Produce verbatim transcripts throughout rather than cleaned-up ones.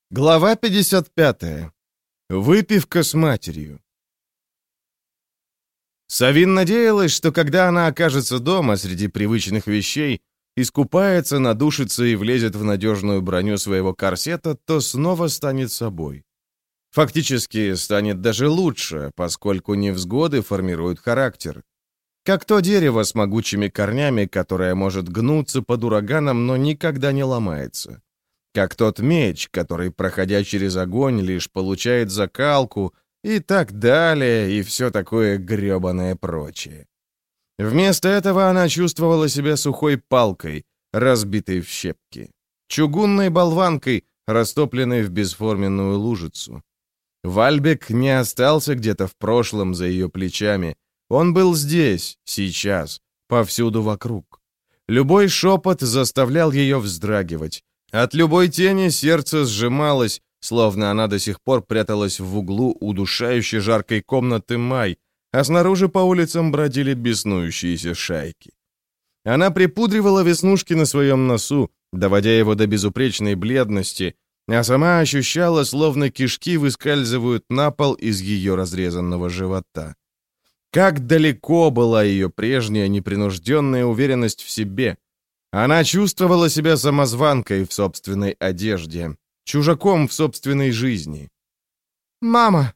Глава пятьдесят пятая. Выпивка с матерью. Савин надеялась, что когда она окажется дома среди привычных вещей, искупается, надушится и влезет в надежную броню своего корсета, то снова станет собой. Фактически, станет даже лучше, поскольку невзгоды формируют характер. Как то дерево с могучими корнями, которое может гнуться под ураганом, но никогда не ломается. Как тот меч, который, проходя через огонь, лишь получает закалку, и так далее, и все такое грёбаное прочее. Вместо этого она чувствовала себя сухой палкой, разбитой в щепки, чугунной болванкой, растопленной в бесформенную лужицу. Вальбек не остался где-то в прошлом за ее плечами. Он был здесь, сейчас, повсюду вокруг. Любой шепот заставлял ее вздрагивать. От любой тени сердце сжималось, словно она до сих пор пряталась в углу удушающе жаркой комнаты Май, а снаружи по улицам бродили беснующиеся шайки. Она припудривала веснушки на своем носу, доводя его до безупречной бледности, а сама ощущала, словно кишки выскальзывают на пол из ее разрезанного живота. Как далеко была ее прежняя непринужденная уверенность в себе. Она чувствовала себя самозванкой в собственной одежде, чужаком в собственной жизни. «Мама!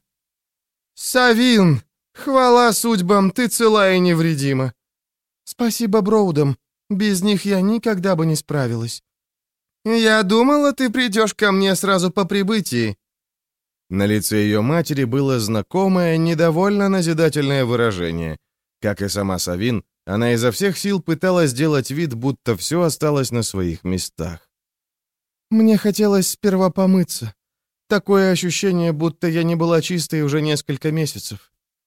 Савин! Хвала судьбам, ты цела и невредима! Спасибо Броудам, без них я никогда бы не справилась. Я думала, ты придешь ко мне сразу по прибытии». На лице ее матери было знакомое, недовольно назидательное выражение. Как и сама Савин, она изо всех сил пыталась сделать вид, будто все осталось на своих местах. «Мне хотелось сперва помыться. Такое ощущение, будто я не была чистой уже несколько месяцев».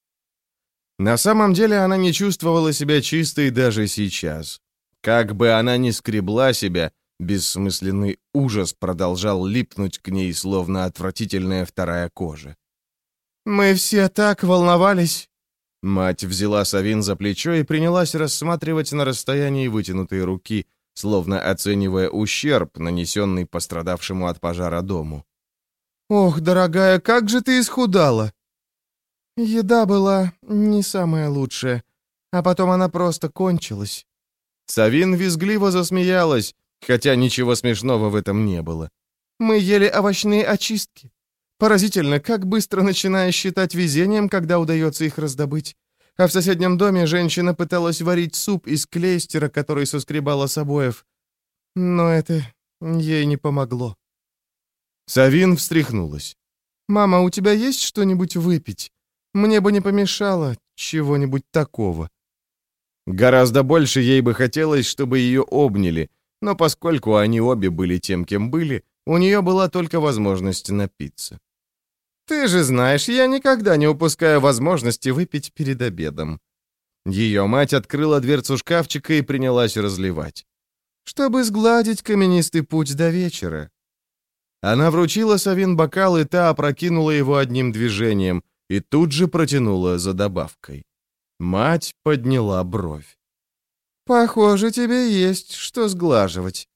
На самом деле она не чувствовала себя чистой даже сейчас. Как бы она ни скребла себя, бессмысленный ужас продолжал липнуть к ней, словно отвратительная вторая кожа. «Мы все так волновались». Мать взяла Савин за плечо и принялась рассматривать на расстоянии вытянутой руки, словно оценивая ущерб, нанесенный пострадавшему от пожара дому. «Ох, дорогая, как же ты исхудала!» «Еда была не самая лучшая, а потом она просто кончилась». Савин визгливо засмеялась, хотя ничего смешного в этом не было. «Мы ели овощные очистки. Поразительно, как быстро начинаешь считать везением, когда удается их раздобыть. А в соседнем доме женщина пыталась варить суп из клейстера, который соскребала с обоев. Но это ей не помогло». Савин встряхнулась. «Мама, у тебя есть что-нибудь выпить? Мне бы не помешало чего-нибудь такого». Гораздо больше ей бы хотелось, чтобы ее обняли, но поскольку они обе были тем, кем были, у нее была только возможность напиться. «Ты же знаешь, я никогда не упускаю возможности выпить перед обедом». Ее мать открыла дверцу шкафчика и принялась разливать. «Чтобы сгладить каменистый путь до вечера». Она вручила Савин бокал, и та опрокинула его одним движением, и тут же протянула за добавкой. Мать подняла бровь. «Похоже, тебе есть что сглаживать».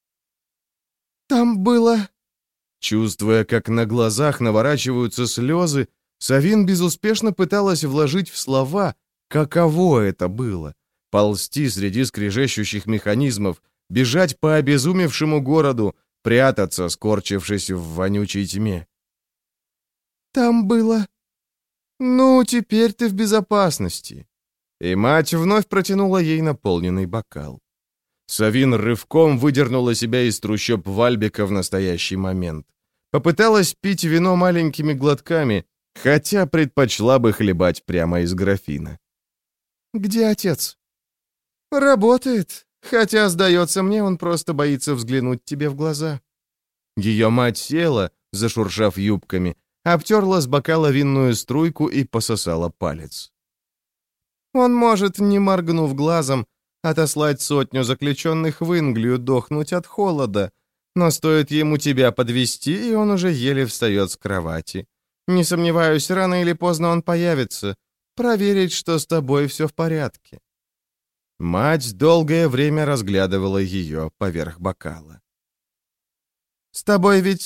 «Там было...» Чувствуя, как на глазах наворачиваются слезы, Савин безуспешно пыталась вложить в слова, каково это было — ползти среди скрежещущих механизмов, бежать по обезумевшему городу, прятаться, скорчившись в вонючей тьме. «Там было...» «Ну, теперь ты в безопасности». И мать вновь протянула ей наполненный бокал. Савин рывком выдернула себя из трущоб Вальбека в настоящий момент. Попыталась пить вино маленькими глотками, хотя предпочла бы хлебать прямо из графина. «Где отец?» «Работает, хотя, сдается мне, он просто боится взглянуть тебе в глаза». Ее мать села, зашуршав юбками, обтерла с бокала винную струйку и пососала палец. «Он может, не моргнув глазом, отослать сотню заключенных в Инглию дохнуть от холода, но стоит ему тебя подвести, и он уже еле встает с кровати. Не сомневаюсь, рано или поздно он появится, проверить, что с тобой все в порядке». Мать долгое время разглядывала ее поверх бокала. «С тобой ведь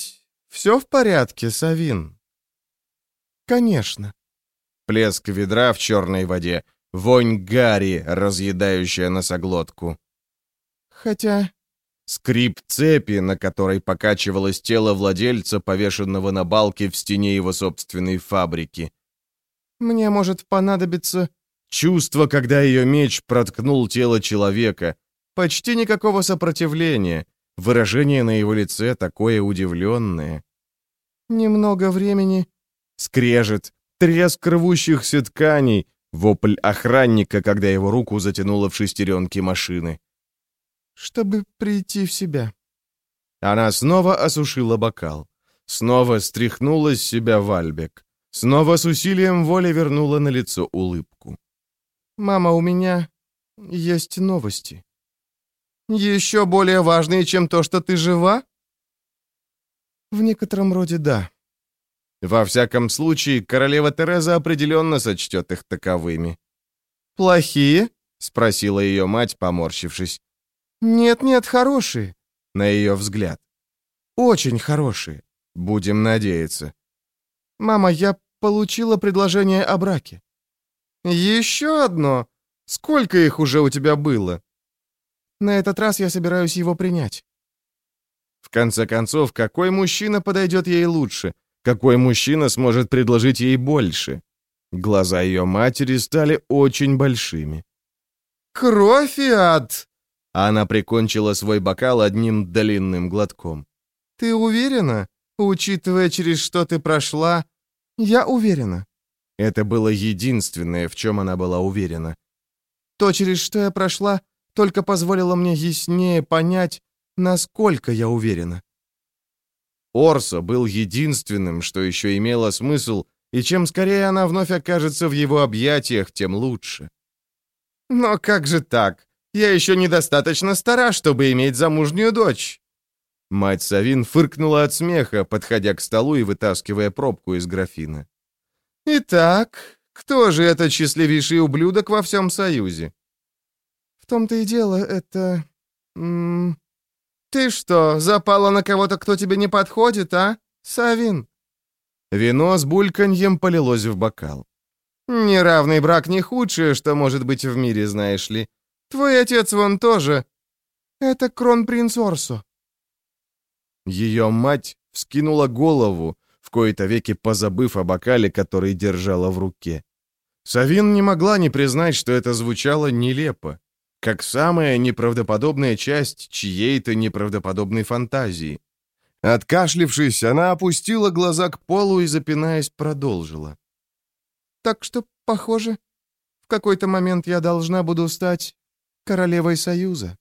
Все в порядке, Савин?» «Конечно». Плеск ведра в черной воде, вонь гари, разъедающая носоглотку. «Хотя...» Скрип цепи, на которой покачивалось тело владельца, повешенного на балке в стене его собственной фабрики. «Мне может понадобиться...» Чувство, когда ее меч проткнул тело человека. Почти никакого сопротивления. Выражение на его лице такое удивленное. «Немного времени...» Скрежет, треск рвущихся тканей, вопль охранника, когда его руку затянуло в шестеренки машины. «Чтобы прийти в себя». Она снова осушила бокал. Снова стряхнула с себя Вальбек. Снова с усилием воли вернула на лицо улыбку. «Мама, у меня есть новости». «Еще более важные, чем то, что ты жива?» «В некотором роде да». Во всяком случае, королева Тереза определенно сочтет их таковыми. «Плохие?» — спросила ее мать, поморщившись. «Нет-нет, хорошие». На ее взгляд. «Очень хорошие». Будем надеяться. «Мама, я получила предложение о браке». «Еще одно? Сколько их уже у тебя было?» «На этот раз я собираюсь его принять». В конце концов, какой мужчина подойдет ей лучше? Какой мужчина сможет предложить ей больше? Глаза ее матери стали очень большими. «Кровь и ад!» Она прикончила свой бокал одним длинным глотком. «Ты уверена? Учитывая, через что ты прошла, я уверена». Это было единственное, в чем она была уверена. «То, через что я прошла, только позволило мне яснее понять, насколько я уверена». Орсо был единственным, что еще имело смысл, и чем скорее она вновь окажется в его объятиях, тем лучше. «Но как же так? Я еще недостаточно стара, чтобы иметь замужнюю дочь». Мать Савин фыркнула от смеха, подходя к столу и вытаскивая пробку из графина. «Итак, кто же этот счастливейший ублюдок во всем Союзе?» «В том-то и дело, это... М -м, ты что, запала на кого-то, кто тебе не подходит, а, Савин?» Вино с бульканьем полилось в бокал. «Неравный брак не худшее, что может быть в мире, знаешь ли. Твой отец вон тоже. Это кронпринц Орсо». Ее мать вскинула голову, в кои-то веки позабыв о бокале, который держала в руке. Савин не могла не признать, что это звучало нелепо, как самая неправдоподобная часть чьей-то неправдоподобной фантазии. Откашлившись, она опустила глаза к полу и, запинаясь, продолжила. «Так что, похоже, в какой-то момент я должна буду стать королевой Союза».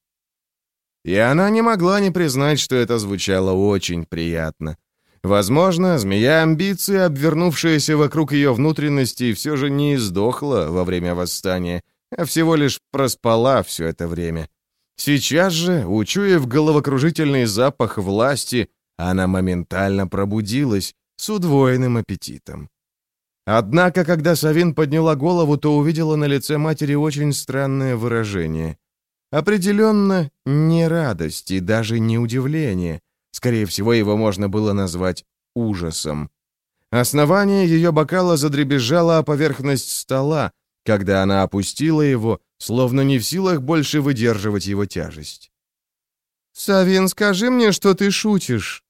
И она не могла не признать, что это звучало очень приятно. Возможно, змея амбиции, обвернувшаяся вокруг ее внутренностей, все же не издохла во время восстания, а всего лишь проспала все это время. Сейчас же, учуяв головокружительный запах власти, она моментально пробудилась с удвоенным аппетитом. Однако, когда Савин подняла голову, то увидела на лице матери очень странное выражение. Определенно, не радость и даже не удивление. Скорее всего, его можно было назвать ужасом. Основание ее бокала задребезжало о поверхность стола, когда она опустила его, словно не в силах больше выдерживать его тяжесть. «Савин, скажи мне, что ты шутишь».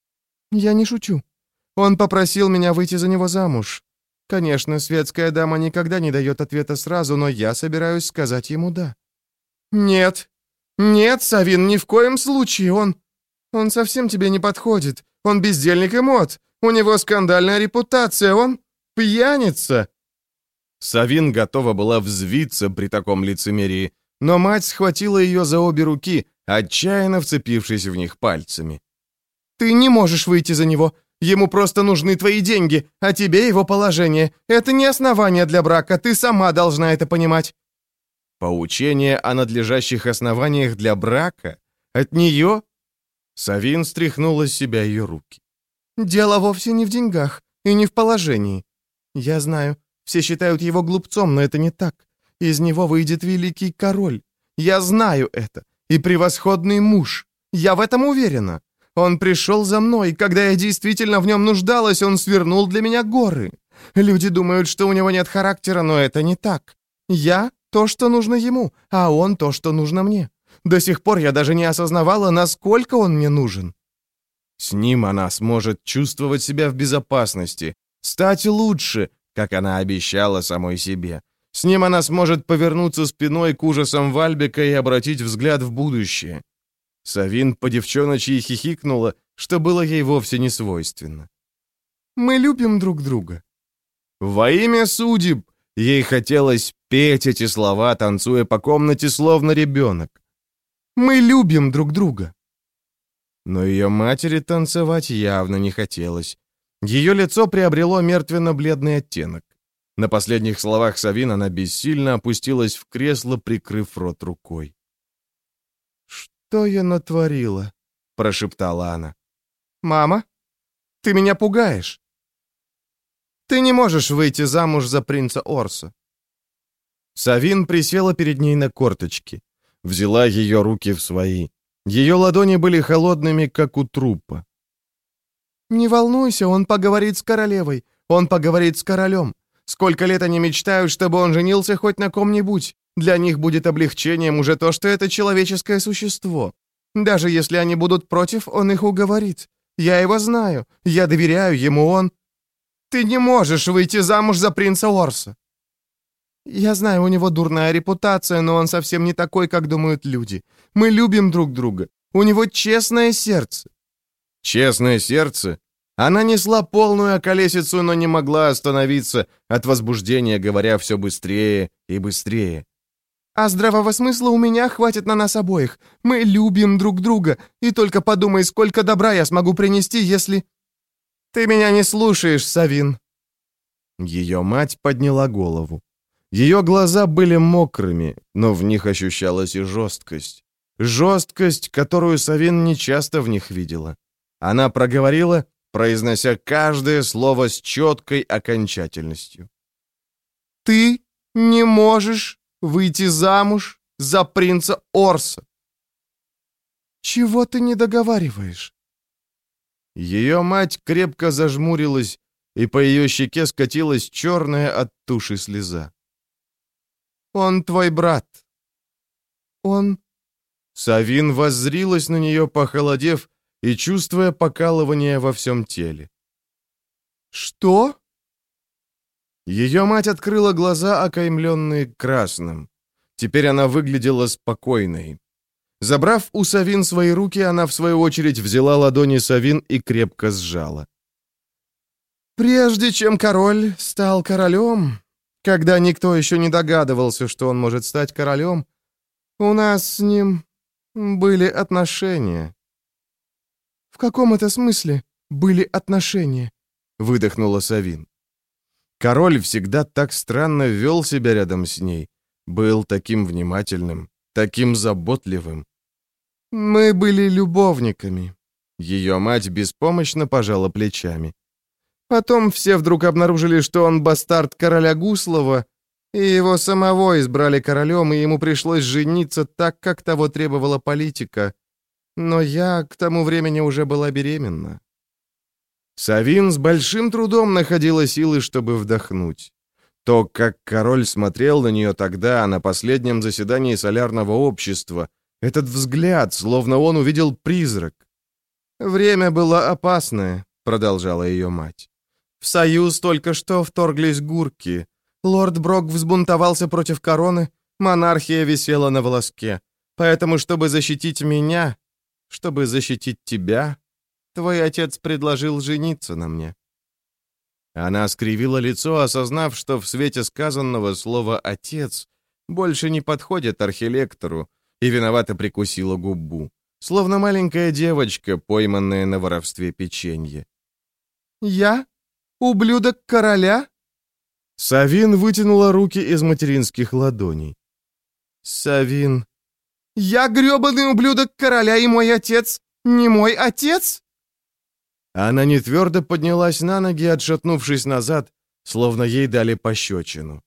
«Я не шучу. Он попросил меня выйти за него замуж. Конечно, светская дама никогда не дает ответа сразу, но я собираюсь сказать ему «да». «Нет, нет, Савин, ни в коем случае, он... Он совсем тебе не подходит. Он бездельник и мод. У него скандальная репутация, он пьяница». Савин готова была взвиться при таком лицемерии, но мать схватила ее за обе руки, отчаянно вцепившись в них пальцами. «Ты не можешь выйти за него. Ему просто нужны твои деньги, а тебе его положение. Это не основание для брака, ты сама должна это понимать». Поучение о надлежащих основаниях для брака? От нее? Савин стряхнула с себя ее руки. «Дело вовсе не в деньгах и не в положении. Я знаю, все считают его глупцом, но это не так. Из него выйдет великий король. Я знаю это. И превосходный муж. Я в этом уверена. Он пришел за мной, когда я действительно в нем нуждалась, он свернул для меня горы. Люди думают, что у него нет характера, но это не так. Я — то, что нужно ему, а он — то, что нужно мне. До сих пор я даже не осознавала, насколько он мне нужен». С ним она сможет чувствовать себя в безопасности, стать лучше, как она обещала самой себе. С ним она сможет повернуться спиной к ужасам Вальбека и обратить взгляд в будущее. Савин по девчоночьи хихикнула, что было ей вовсе не свойственно. «Мы любим друг друга». Во имя судеб ей хотелось петь эти слова, танцуя по комнате, словно ребенок. «Мы любим друг друга». Но ее матери танцевать явно не хотелось. Ее лицо приобрело мертвенно-бледный оттенок. На последних словах Савин она бессильно опустилась в кресло, прикрыв рот рукой. «Что я натворила?» — прошептала она. «Мама, ты меня пугаешь. Ты не можешь выйти замуж за принца Орса». Савин присела перед ней на корточки, взяла ее руки в свои. Ее ладони были холодными, как у трупа. «Не волнуйся, он поговорит с королевой, он поговорит с королем. Сколько лет они мечтают, чтобы он женился хоть на ком-нибудь. Для них будет облегчением уже то, что это человеческое существо. Даже если они будут против, он их уговорит. Я его знаю, я доверяю ему, он...» «Ты не можешь выйти замуж за принца Орса». «Я знаю, у него дурная репутация, но он совсем не такой, как думают люди. Мы любим друг друга. У него честное сердце». Честное сердце? Она несла полную околесицу, но не могла остановиться от возбуждения, говоря все быстрее и быстрее. «А здравого смысла у меня хватит на нас обоих. Мы любим друг друга. И только подумай, сколько добра я смогу принести, если...» «Ты меня не слушаешь, Савин». Ее мать подняла голову. Ее глаза были мокрыми, но в них ощущалась и жесткость. Жесткость, которую Савин нечасто в них видела. Она проговорила, произнося каждое слово с четкой окончательностью. «Ты не можешь выйти замуж за принца Орса». «Чего ты не договариваешь?» Ее мать крепко зажмурилась, и по ее щеке скатилась черная от туши слеза. «Он твой брат». «Он...» Савин воззрилась на нее, похолодев и чувствуя покалывание во всем теле. «Что?» Ее мать открыла глаза, окаймленные красным. Теперь она выглядела спокойной. Забрав у Савин свои руки, она, в свою очередь, взяла ладони Савин и крепко сжала. «Прежде чем король стал королем, когда никто еще не догадывался, что он может стать королем, у нас с ним были отношения». «В каком это смысле были отношения?» — выдохнула Савин. Король всегда так странно вел себя рядом с ней, был таким внимательным, таким заботливым. «Мы были любовниками». Ее мать беспомощно пожала плечами. «Потом все вдруг обнаружили, что он бастард короля Гуслова, и его самого избрали королем, и ему пришлось жениться так, как того требовала политика. Но я к тому времени уже была беременна». Савин с большим трудом находила силы, чтобы вдохнуть. То, как король смотрел на нее тогда, на последнем заседании солярного общества, этот взгляд, словно он увидел призрак. «Время было опасное», — продолжала ее мать. «В союз только что вторглись гурки. Лорд Брок взбунтовался против короны, монархия висела на волоске. Поэтому, чтобы защитить меня, чтобы защитить тебя, твой отец предложил жениться на мне». Она скривила лицо, осознав, что в свете сказанного слово «отец» больше не подходит архилектору, и виновато прикусила губу, словно маленькая девочка, пойманная на воровстве печенья. «Я? Ублюдок короля?» Савин вытянула руки из материнских ладоней. «Савин, я грёбаный ублюдок короля, и мой отец не мой отец?» Она нетвердо поднялась на ноги, отшатнувшись назад, словно ей дали пощечину.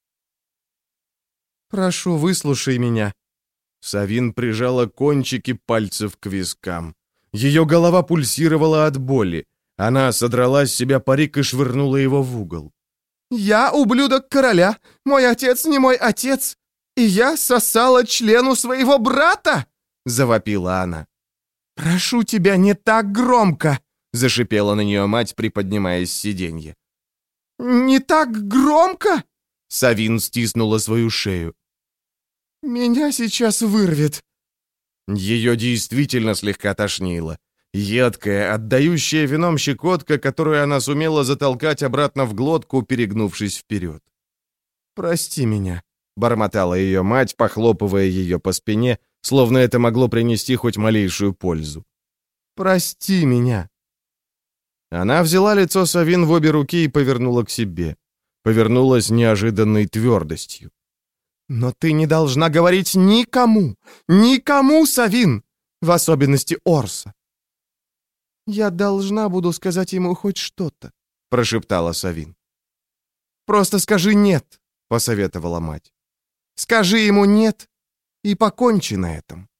«Прошу, выслушай меня». Савин прижала кончики пальцев к вискам. Ее голова пульсировала от боли. Она содрала с себя парик и швырнула его в угол. «Я ублюдок короля! Мой отец не мой отец! И я сосала члену своего брата!» — завопила она. «Прошу тебя, не так громко!» — зашипела на нее мать, приподнимаясь с сиденья. «Не так громко?» — Савин стиснула свою шею. «Меня сейчас вырвет». Ее действительно слегка тошнило. Едкая, отдающая вином щекотка, которую она сумела затолкать обратно в глотку, перегнувшись вперед. «Прости меня», — бормотала ее мать, похлопывая ее по спине, словно это могло принести хоть малейшую пользу. «Прости меня». Она взяла лицо Савин в обе руки и повернула к себе. Повернулась неожиданной твердостью. «Но ты не должна говорить никому, никому, Савин, в особенности Орса». «Я должна буду сказать ему хоть что-то», — прошептала Савин. «Просто скажи «нет», — посоветовала мать. «Скажи ему «нет» и покончи на этом».